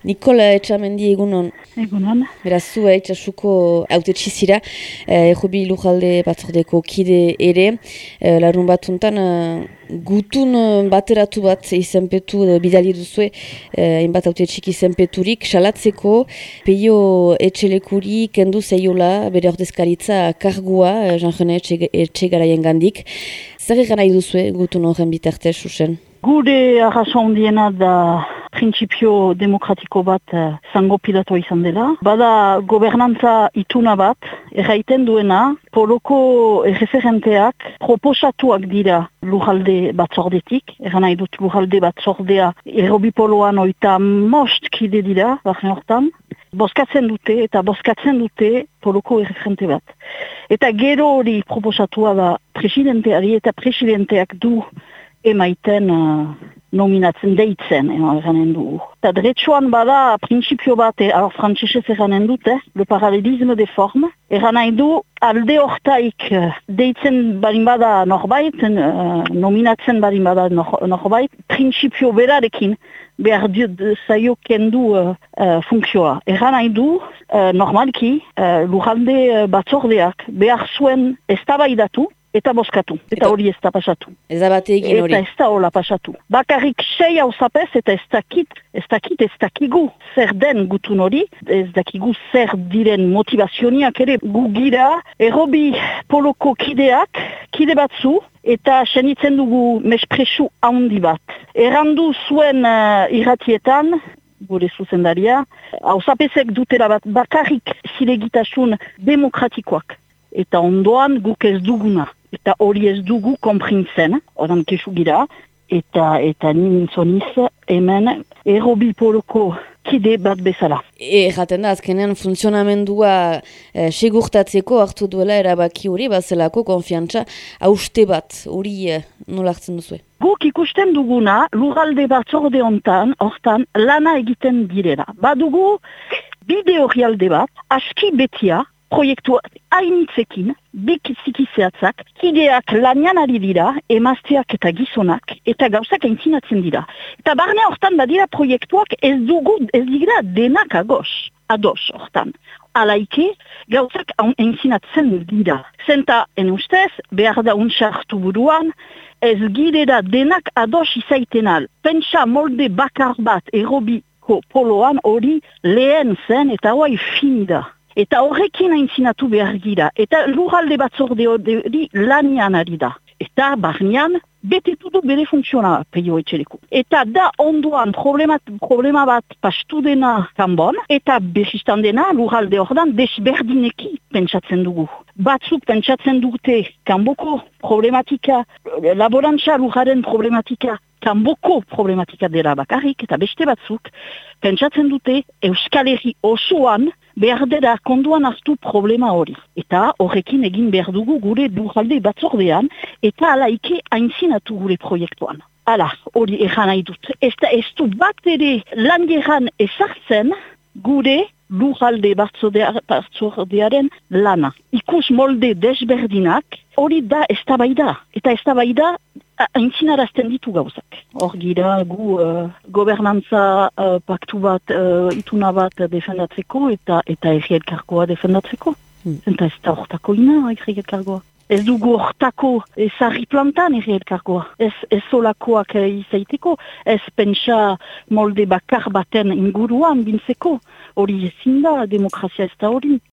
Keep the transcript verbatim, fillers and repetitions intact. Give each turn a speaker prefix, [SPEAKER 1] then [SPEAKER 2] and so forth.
[SPEAKER 1] Nikola Etxamendi egunon.
[SPEAKER 2] Egunon.
[SPEAKER 1] Beraz, zu itxasuko hautetsi zira, eh, Errobi Lujalde batzordeko kide ere, eh, larun batuntan eh, gutun eh, bateratu bat izenpetu eh, bidali duzue, eh, hainbat hautetxik izenpeturik, salatzeko, peio etxelekuri kendu zeiola bere ordezkaritza kargua, eh, Jean-Jene etxe, etxe garaien gandik. Zer egan nahi duzue gutun horren bitartez, Susen?
[SPEAKER 2] Gure arraso handiena da printzipio demokratiko bat uh, zango pilatua izan dela. Bada gobernantza ituna bat, erraiten duena, poloko referenteak proposatuak dira lujalde batzordetik, eran nahi dut lujalde batzordea Errobi poloan oita most kide dira, barren hortan, bozkatzen dute eta bozkatzen dute poloko referente bat. Eta gero hori proposatua da presidenteari eta presidenteak du emaiten uh, nominatzen deitzen, eranen du. Eta dretsuan bada printzipio bat, alor frantzesez eranen dute, le paralelisme de forme, eran nahi du alde hortaik deitzen balin bada norbait, uh, nominatzen balin bada nor, norbait, printzipio berarekin behar zaio kendu uh, uh, funtzioa. Eran nahi du, uh, normalki, uh, lujalde batzordeak behar zuen eztabaidatu, eta boskatu, eta hori ez da pasatu.
[SPEAKER 1] Ez da bate egin hori.
[SPEAKER 2] Eta ez da hola pasatu. Bakarrik sei hausapez eta ez dakit, ez dakit, ez dakigu zer den gutun hori, ez dakigu zer diren motivazioniak ere gu gira, Errobi poloko kideak, kide batzu, eta senitzen dugu mespresu handi bat. Errandu zuen uh, irratietan, gure zuzendaria, hausapezek dutela bat bakarrik zilegitasun demokratikoak. Eta ondoan guk ez duguna. Eta hori ez dugu konprintzen, oran kesu gira, eta, eta nintzoniz hemen Errobi poloko kide bat bezala.
[SPEAKER 1] E, jaten da, azkenean funtzionamendua e, segurtatzeko hartu duela erabaki hori, bazelako konfiantza hauste bat, hori e, nola hartzen duzue?
[SPEAKER 2] Guk ikusten duguna, lurralde batzorde hontan, hortan, lana egiten direla. Badugu, bide horrialde bat, aski betia, proiektua hainitzekin, bik zikizeatzak, kideak lanian ari dira, emazteak eta gizonak, eta gauzak aintzinatzen dira. Eta barne hortan badira proiektuak ez dugu, ez dira denak agos, ados hortan. Alaike, gauzak aintzinatzen dira. Zenta, en ustez, behar da untxartu buruan, ez girera denak ados izaitenal. Pentsa molde bakar bat Errobiko poloan hori lehen zen eta hoai fin da. Eta horrekin aintzinatu behar gira. Eta lurralde batzorde hori lanian ari da. Eta barnean betetu du bere funtziona peio etxeleko. Eta da ondoan problema, problema bat pastu dena kanbon, eta besistan dena lurralde hordan desberdineki pentsatzen dugu. Batzuk pentsatzen dute kanboko problematika, laborantza lurraren problematika, kanboko problematika dela bakarrik, eta beste batzuk pentsatzen dute Euskal Herri osoan behar dela konduan hartu problema hori. Eta horrekin egin behar dugu gure lurralde batzordean, eta alaike aintzinatu gure proiektuan. Hala, hori egan nahi dut. Ez da ez du bat ere langeran ezartzen gure lurralde batzordearen lana. Ikus molde desberdinak, hori da eztabaida. Eta eztabaida aintzinarazten ditu gauzak. Hor gira gu uh, gobernantza uh, paktu bat, uh, ituna bat defendatzeko eta eta erri elkargoa defendatzeko. Hmm. Eta ez da hortako ina erri elkargoa. Ez dugu hortako ezarri plantan erri elkargoa. Ez, ez solakoak izaiteko, ez pentsa molde bakar baten inguruan bintzeko. Hori ezin da, demokrazia ez da hori.